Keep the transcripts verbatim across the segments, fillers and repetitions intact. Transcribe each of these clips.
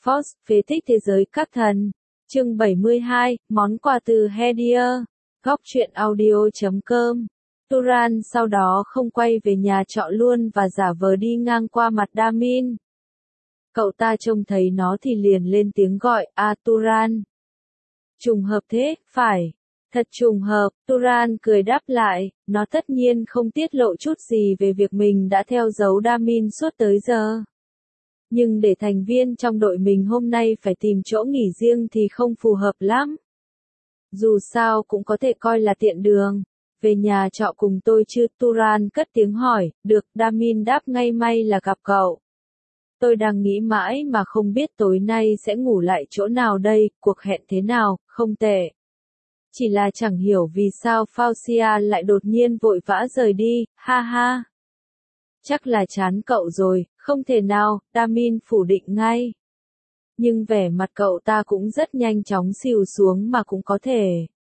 Force, phế tích thế giới các thần. Chương bảy mươi hai, món quà từ Hedier. Góc truyện audio chấm com. Turan sau đó không quay về nhà trọ luôn và giả vờ đi ngang qua mặt Damin. Cậu ta trông thấy nó thì liền lên tiếng gọi, "A Turan." Trùng hợp thế, phải. Thật trùng hợp, Turan cười đáp lại, nó tất nhiên không tiết lộ chút gì về việc mình đã theo dấu Damin suốt tới giờ. Nhưng để thành viên trong đội mình hôm nay phải tìm chỗ nghỉ riêng thì không phù hợp lắm. Dù sao cũng có thể coi là tiện đường. Về nhà trọ cùng tôi chứ? Turan cất tiếng hỏi. Được, Damin đáp ngay, may là gặp cậu. Tôi đang nghĩ mãi mà không biết tối nay sẽ ngủ lại chỗ nào đây, cuộc hẹn thế nào, không tệ. Chỉ là chẳng hiểu vì sao Faucia lại đột nhiên vội vã rời đi, ha ha. Chắc là chán cậu rồi, không thể nào, Damin phủ định ngay. Nhưng vẻ mặt cậu ta cũng rất nhanh chóng xìu xuống mà cũng có thể.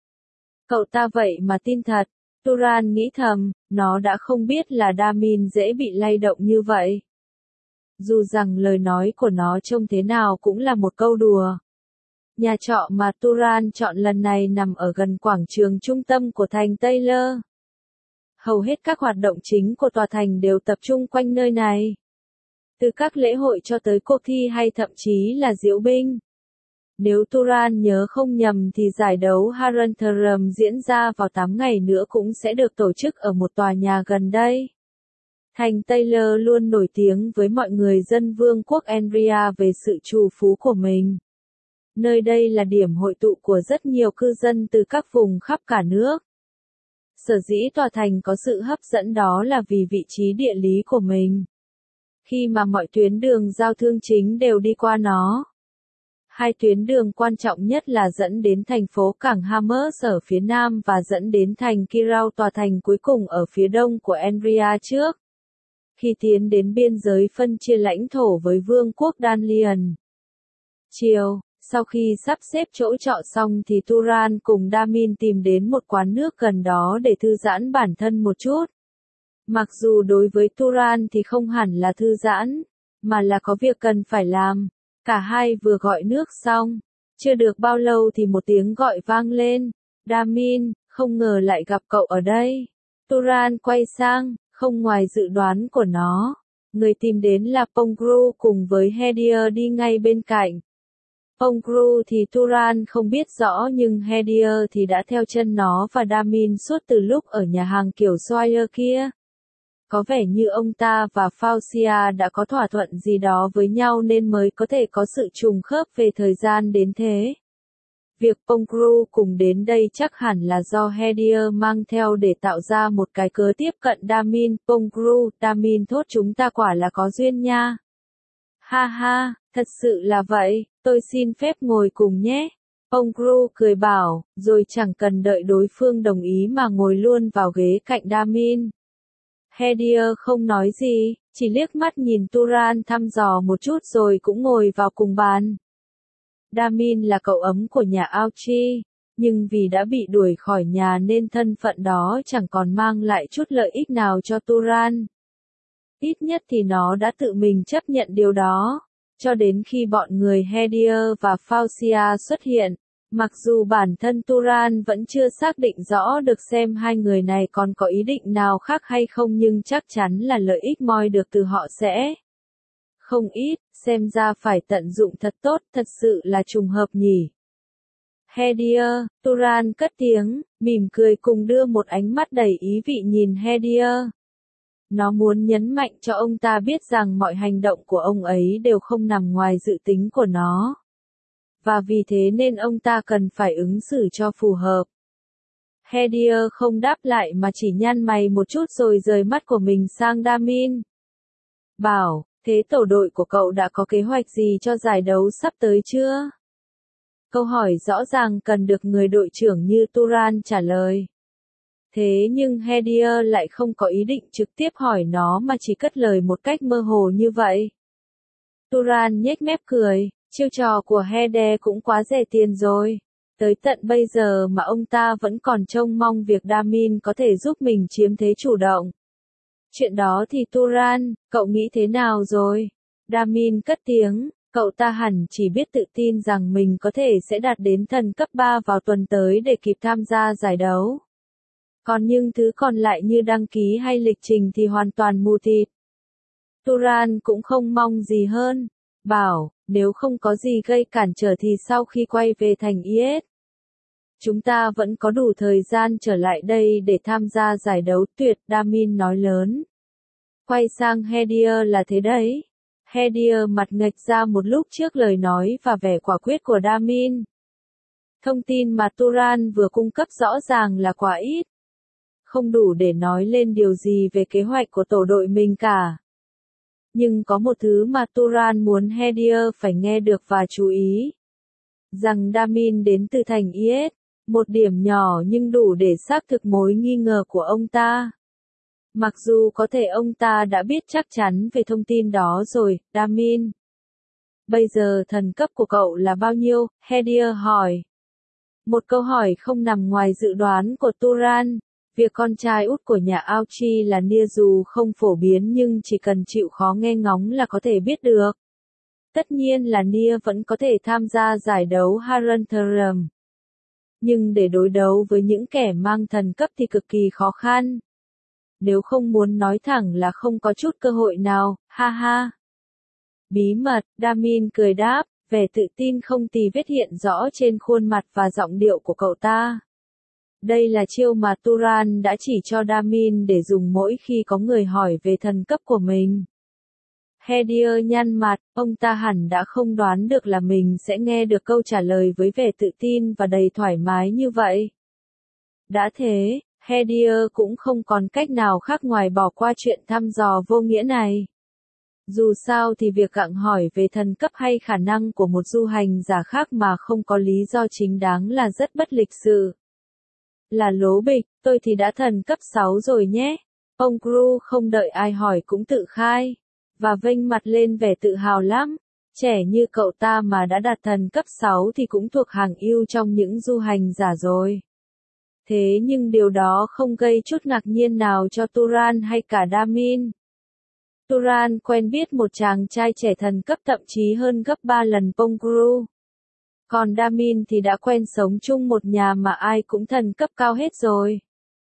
Cậu ta vậy mà tin thật, Turan nghĩ thầm, nó đã không biết là Damin dễ bị lay động như vậy. Dù rằng lời nói của nó trông thế nào cũng là một câu đùa. Nhà trọ mà Turan chọn lần này nằm ở gần quảng trường trung tâm của thành Taylor. Hầu hết các hoạt động chính của tòa thành đều tập trung quanh nơi này. Từ các lễ hội cho tới cuộc thi hay thậm chí là diễu binh. Nếu Turan nhớ không nhầm thì giải đấu Harantarum diễn ra vào tám ngày nữa cũng sẽ được tổ chức ở một tòa nhà gần đây. Thành Taylor luôn nổi tiếng với mọi người dân vương quốc Enria về sự trù phú của mình. Nơi đây là điểm hội tụ của rất nhiều cư dân từ các vùng khắp cả nước. Sở dĩ tòa thành có sự hấp dẫn đó là vì vị trí địa lý của mình. Khi mà mọi tuyến đường giao thương chính đều đi qua nó. Hai tuyến đường quan trọng nhất là dẫn đến thành phố cảng Hammers ở phía nam và dẫn đến thành Kirau, tòa thành cuối cùng ở phía đông của Enria trước. Khi tiến đến biên giới phân chia lãnh thổ với vương quốc Danlian. Chiều, sau khi sắp xếp chỗ trọ xong thì Turan cùng Damin tìm đến một quán nước gần đó để thư giãn bản thân một chút. Mặc dù đối với Turan thì không hẳn là thư giãn, mà là có việc cần phải làm. Cả hai vừa gọi nước xong, chưa được bao lâu thì một tiếng gọi vang lên. Damin, không ngờ lại gặp cậu ở đây. Turan quay sang, không ngoài dự đoán của nó. Người tìm đến là Pongru cùng với Hedier đi ngay bên cạnh. Pongru thì Turan không biết rõ nhưng Hedier thì đã theo chân nó và Damin suốt từ lúc ở nhà hàng kiểu Swire kia. Có vẻ như ông ta và Faucia đã có thỏa thuận gì đó với nhau nên mới có thể có sự trùng khớp về thời gian đến thế. Việc Pongru cùng đến đây chắc hẳn là do Hedier mang theo để tạo ra một cái cớ tiếp cận Damin. Pongru, Damin thốt chúng ta quả là có duyên nha. Ha ha, thật sự là vậy, tôi xin phép ngồi cùng nhé. Pongru cười bảo, rồi chẳng cần đợi đối phương đồng ý mà ngồi luôn vào ghế cạnh Damin. Hedier không nói gì, chỉ liếc mắt nhìn Turan thăm dò một chút rồi cũng ngồi vào cùng bàn. Damin là cậu ấm của nhà Auchi, nhưng vì đã bị đuổi khỏi nhà nên thân phận đó chẳng còn mang lại chút lợi ích nào cho Turan. Ít nhất thì nó đã tự mình chấp nhận điều đó, cho đến khi bọn người Hedier và Faucia xuất hiện. Mặc dù bản thân Turan vẫn chưa xác định rõ được xem hai người này còn có ý định nào khác hay không nhưng chắc chắn là lợi ích moi được từ họ sẽ không ít, xem ra phải tận dụng thật tốt, thật sự là trùng hợp nhỉ. Hedier, Turan cất tiếng, mỉm cười cùng đưa một ánh mắt đầy ý vị nhìn Hedier. Nó muốn nhấn mạnh cho ông ta biết rằng mọi hành động của ông ấy đều không nằm ngoài dự tính của nó. Và vì thế nên ông ta cần phải ứng xử cho phù hợp. Hedier không đáp lại mà chỉ nhăn mày một chút rồi rời mắt của mình sang Damin. Bảo, thế tổ đội của cậu đã có kế hoạch gì cho giải đấu sắp tới chưa? Câu hỏi rõ ràng cần được người đội trưởng như Turan trả lời. Thế nhưng Hedier lại không có ý định trực tiếp hỏi nó mà chỉ cất lời một cách mơ hồ như vậy. Turan nhếch mép cười. Chiêu trò của Hedier cũng quá rẻ tiền rồi. Tới tận bây giờ mà ông ta vẫn còn trông mong việc Damin có thể giúp mình chiếm thế chủ động. Chuyện đó thì Turan, cậu nghĩ thế nào rồi? Damin cất tiếng, Cậu ta hẳn chỉ biết tự tin rằng mình có thể sẽ đạt đến thần cấp ba vào tuần tới để kịp tham gia giải đấu. Còn những thứ còn lại như đăng ký hay lịch trình thì hoàn toàn mù tịt. Turan cũng không mong gì hơn, bảo, nếu không có gì gây cản trở thì sau khi quay về thành i ét, chúng ta vẫn có đủ thời gian trở lại đây để tham gia giải đấu tuyệt, Damin nói lớn. Quay sang Hedier là thế đấy. Hedier mặt nghệch ra một lúc trước lời nói và vẻ quả quyết của Damin. Thông tin mà Turan vừa cung cấp rõ ràng là quá ít. Không đủ để nói lên điều gì về kế hoạch của tổ đội mình cả. Nhưng có một thứ mà Turan muốn Hedier phải nghe được và chú ý. Rằng Damin đến từ thành i ét, một điểm nhỏ nhưng đủ để xác thực mối nghi ngờ của ông ta. Mặc dù có thể ông ta đã biết chắc chắn về thông tin đó rồi, Damin. Bây giờ thần cấp của cậu là bao nhiêu? Hedier hỏi. Một câu hỏi không nằm ngoài dự đoán của Turan. Việc con trai út của nhà Auchi là Nia dù không phổ biến nhưng chỉ cần chịu khó nghe ngóng là có thể biết được. Tất nhiên là Nia vẫn có thể tham gia giải đấu Harantarum. Nhưng để đối đấu với những kẻ mang thần cấp thì cực kỳ khó khăn. Nếu không muốn nói thẳng là không có chút cơ hội nào, ha ha. Bí mật, Damin cười đáp, vẻ tự tin không tì vết hiện rõ trên khuôn mặt và giọng điệu của cậu ta. Đây là chiêu mà Turan đã chỉ cho Damin để dùng mỗi khi có người hỏi về thần cấp của mình. Hedier nhăn mặt, ông ta hẳn đã không đoán được là mình sẽ nghe được câu trả lời với vẻ tự tin và đầy thoải mái như vậy. Đã thế, Hedier cũng không còn cách nào khác ngoài bỏ qua chuyện thăm dò vô nghĩa này. Dù sao thì việc gặng hỏi về thần cấp hay khả năng của một du hành giả khác mà không có lý do chính đáng là rất bất lịch sự. Là lố bịch, tôi thì đã thần cấp sáu rồi nhé. Ông Gru không đợi ai hỏi cũng tự khai. Và vênh mặt lên vẻ tự hào lắm. Trẻ như cậu ta mà đã đạt thần cấp sáu thì cũng thuộc hàng ưu trong những du hành giả rồi. Thế nhưng điều đó không gây chút ngạc nhiên nào cho Turan hay cả Damin. Turan quen biết một chàng trai trẻ thần cấp thậm chí hơn gấp ba lần Pongru. Còn Damin thì đã quen sống chung một nhà mà ai cũng thần cấp cao hết rồi.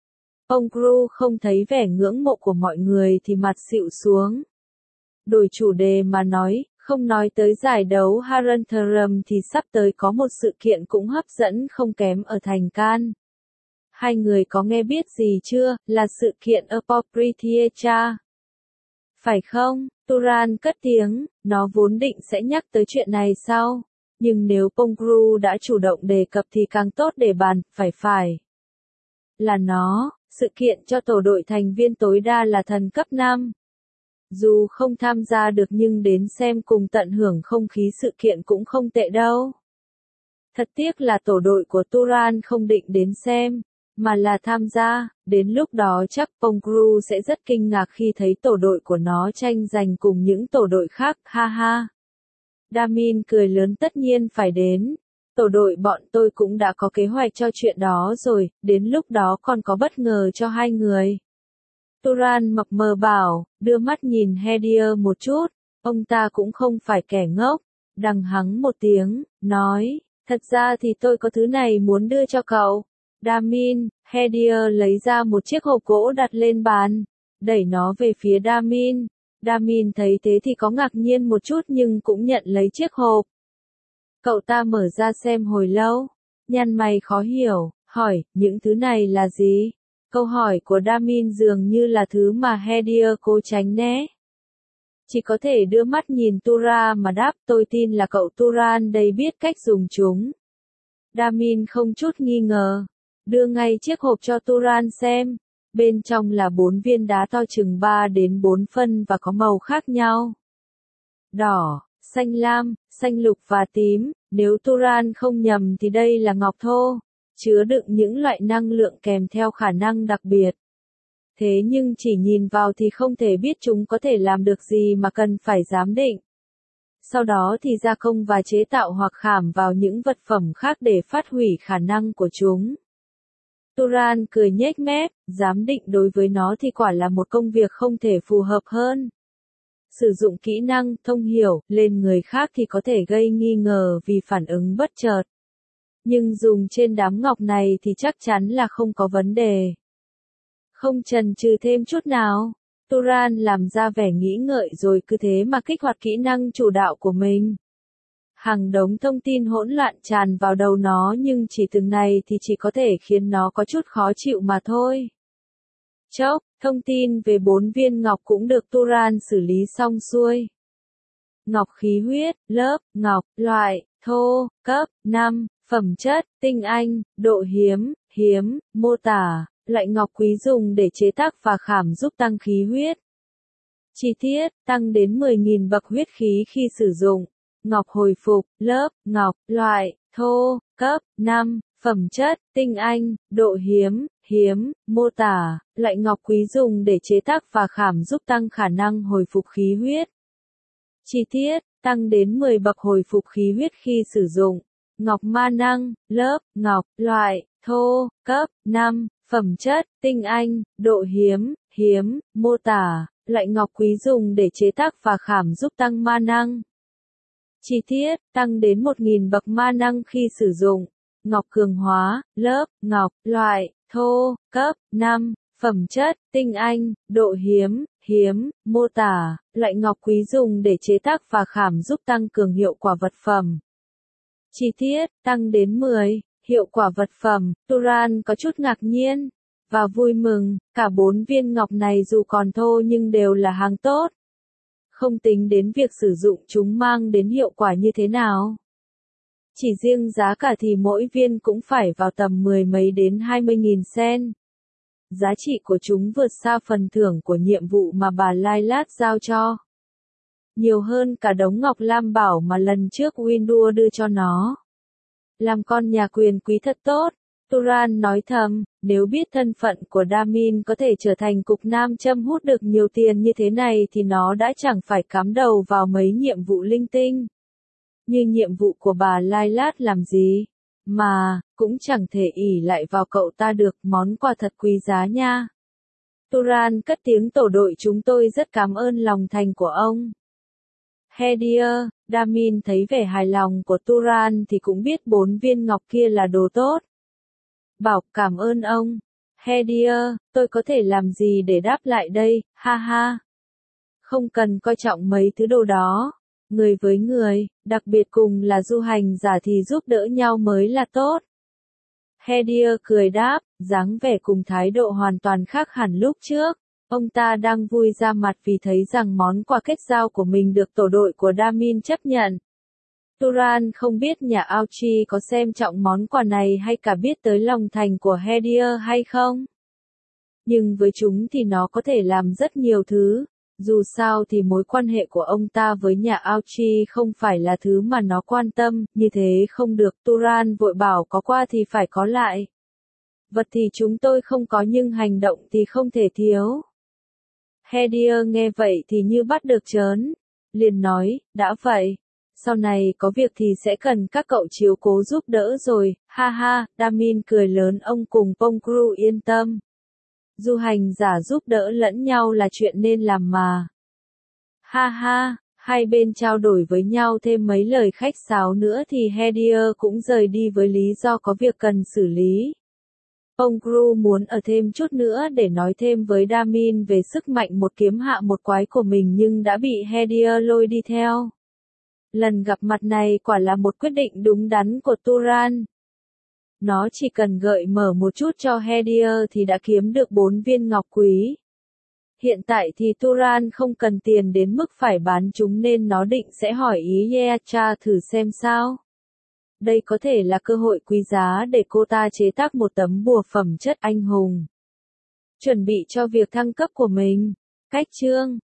Pongru không thấy vẻ ngưỡng mộ của mọi người thì mặt xịu xuống. Đổi chủ đề mà nói, không nói tới giải đấu Harantarum thì sắp tới có một sự kiện cũng hấp dẫn không kém ở thành Can. Hai người có nghe biết gì chưa, là sự kiện Apoprithiecha. Phải không? Turan cất tiếng, nó vốn định sẽ nhắc tới chuyện này sau. Nhưng nếu Pongru đã chủ động đề cập thì càng tốt để bàn, phải phải. Là nó, sự kiện cho tổ đội thành viên tối đa là thần cấp năm. Dù không tham gia được nhưng đến xem cùng tận hưởng không khí sự kiện cũng không tệ đâu. Thật tiếc là tổ đội của Turan không định đến xem, mà là tham gia, đến lúc đó chắc Pongru sẽ rất kinh ngạc khi thấy tổ đội của nó tranh giành cùng những tổ đội khác, ha ha. Damin cười lớn tất nhiên phải đến. Tổ đội bọn tôi cũng đã có kế hoạch cho chuyện đó rồi, đến lúc đó còn có bất ngờ cho hai người. Turan mập mờ bảo, đưa mắt nhìn Hedier một chút, ông ta cũng không phải kẻ ngốc, đằng hắng một tiếng, nói, thật ra thì tôi có thứ này muốn đưa cho cậu. Damin, Hedier lấy ra một chiếc hộp gỗ đặt lên bàn, đẩy nó về phía Damin. Damin thấy thế thì có ngạc nhiên một chút nhưng cũng nhận lấy chiếc hộp. Cậu ta mở ra xem hồi lâu, nhăn mày khó hiểu, hỏi, những thứ này là gì? Câu hỏi của Damin dường như là thứ mà Hedier cố tránh né. Chỉ có thể đưa mắt nhìn Tura mà đáp, tôi tin là cậu Turan đây biết cách dùng chúng. Damin không chút nghi ngờ, đưa ngay chiếc hộp cho Turan xem. Bên trong là bốn viên đá to chừng ba đến bốn phân và có màu khác nhau. Đỏ, xanh lam, xanh lục và tím, nếu Turan không nhầm thì đây là ngọc thô, chứa đựng những loại năng lượng kèm theo khả năng đặc biệt. Thế nhưng chỉ nhìn vào thì không thể biết chúng có thể làm được gì mà cần phải giám định. Sau đó thì gia công và chế tạo hoặc khảm vào những vật phẩm khác để phát hủy khả năng của chúng. Turan cười nhếch mép, giám định đối với nó thì quả là một công việc không thể phù hợp hơn. Sử dụng kỹ năng thông hiểu lên người khác thì có thể gây nghi ngờ vì phản ứng bất chợt. Nhưng dùng trên đám ngọc này thì chắc chắn là không có vấn đề. Không chần chừ thêm chút nào, Turan làm ra vẻ nghĩ ngợi rồi cứ thế mà kích hoạt kỹ năng chủ đạo của mình. Hàng đống thông tin hỗn loạn tràn vào đầu nó nhưng chỉ từng này thì chỉ có thể khiến nó có chút khó chịu mà thôi. Chốc, thông tin về bốn viên ngọc cũng được Turan xử lý xong xuôi. Ngọc khí huyết, lớp, ngọc, loại, thô, cấp, năm, phẩm chất, tinh anh, độ hiếm, hiếm, mô tả, loại ngọc quý dùng để chế tác và khảm giúp tăng khí huyết. Chi tiết, tăng đến mười nghìn bậc huyết khí khi sử dụng. Ngọc hồi phục, lớp, ngọc, loại, thô, cấp, năm, phẩm chất, tinh anh, độ hiếm, hiếm, mô tả, loại ngọc quý dùng để chế tác và khảm giúp tăng khả năng hồi phục khí huyết. Chi tiết, tăng đến mười bậc hồi phục khí huyết khi sử dụng. Ngọc ma năng, lớp, ngọc, loại, thô, cấp, năm, phẩm chất, tinh anh, độ hiếm, hiếm, mô tả, loại ngọc quý dùng để chế tác và khảm giúp tăng ma năng. Chi tiết, tăng đến một nghìn bậc ma năng khi sử dụng. Ngọc cường hóa, lớp, ngọc, loại, thô, cấp, năm, phẩm chất, tinh anh, độ hiếm, hiếm, mô tả, loại ngọc quý dùng để chế tác và khảm giúp tăng cường hiệu quả vật phẩm. Chi tiết, tăng đến mười, hiệu quả vật phẩm, Turan có chút ngạc nhiên, và vui mừng, cả bốn viên ngọc này dù còn thô nhưng đều là hàng tốt. Không tính đến việc sử dụng chúng mang đến hiệu quả như thế nào. Chỉ riêng giá cả thì mỗi viên cũng phải vào tầm mười mấy đến hai mươi nghìn sen. Giá trị của chúng vượt xa phần thưởng của nhiệm vụ mà bà Lilat giao cho. Nhiều hơn cả đống ngọc lam bảo mà lần trước Windur đưa cho nó. Làm con nhà quyền quý thật tốt, Turan nói thầm, nếu biết thân phận của Damin có thể trở thành cục nam châm hút được nhiều tiền như thế này thì nó đã chẳng phải cắm đầu vào mấy nhiệm vụ linh tinh. Như nhiệm vụ của bà Lilat làm gì? Mà, cũng chẳng thể ỷ lại vào cậu ta được, món quà thật quý giá nha. Turan cất tiếng, tổ đội chúng tôi rất cảm ơn lòng thành của ông. Hedir, Damin thấy vẻ hài lòng của Turan thì cũng biết bốn viên ngọc kia là đồ tốt. Bảo, cảm ơn ông. Hedir, tôi có thể làm gì để đáp lại đây, ha ha. Không cần coi trọng mấy thứ đồ đó. Người với người, đặc biệt cùng là du hành giả thì giúp đỡ nhau mới là tốt. Hedir cười đáp, dáng vẻ cùng thái độ hoàn toàn khác hẳn lúc trước. Ông ta đang vui ra mặt vì thấy rằng món quà kết giao của mình được tổ đội của Damin chấp nhận. Turan không biết nhà Auchi có xem trọng món quà này hay cả biết tới lòng thành của Hedir hay không. Nhưng với chúng thì nó có thể làm rất nhiều thứ. Dù sao thì mối quan hệ của ông ta với nhà Auchi không phải là thứ mà nó quan tâm, như thế không được. Turan vội bảo có qua thì phải có lại. Vật thì chúng tôi không có nhưng hành động thì không thể thiếu. Hedir nghe vậy thì như bắt được trớn. Liền nói, đã vậy. Sau này có việc thì sẽ cần các cậu chiếu cố giúp đỡ rồi, ha ha, Damin cười lớn, ông cùng Pongru yên tâm. Du hành giả giúp đỡ lẫn nhau là chuyện nên làm mà. Ha ha, hai bên trao đổi với nhau thêm mấy lời khách sáo nữa thì Hedir cũng rời đi với lý do có việc cần xử lý. Pongru muốn ở thêm chút nữa để nói thêm với Damin về sức mạnh một kiếm hạ một quái của mình nhưng đã bị Hedir lôi đi theo. Lần gặp mặt này quả là một quyết định đúng đắn của Turan. Nó chỉ cần gợi mở một chút cho Hedir thì đã kiếm được bốn viên ngọc quý. Hiện tại thì Turan không cần tiền đến mức phải bán chúng nên nó định sẽ hỏi ý Yeacha thử xem sao. Đây có thể là cơ hội quý giá để cô ta chế tác một tấm bùa phẩm chất anh hùng. Chuẩn bị cho việc thăng cấp của mình. Cách chương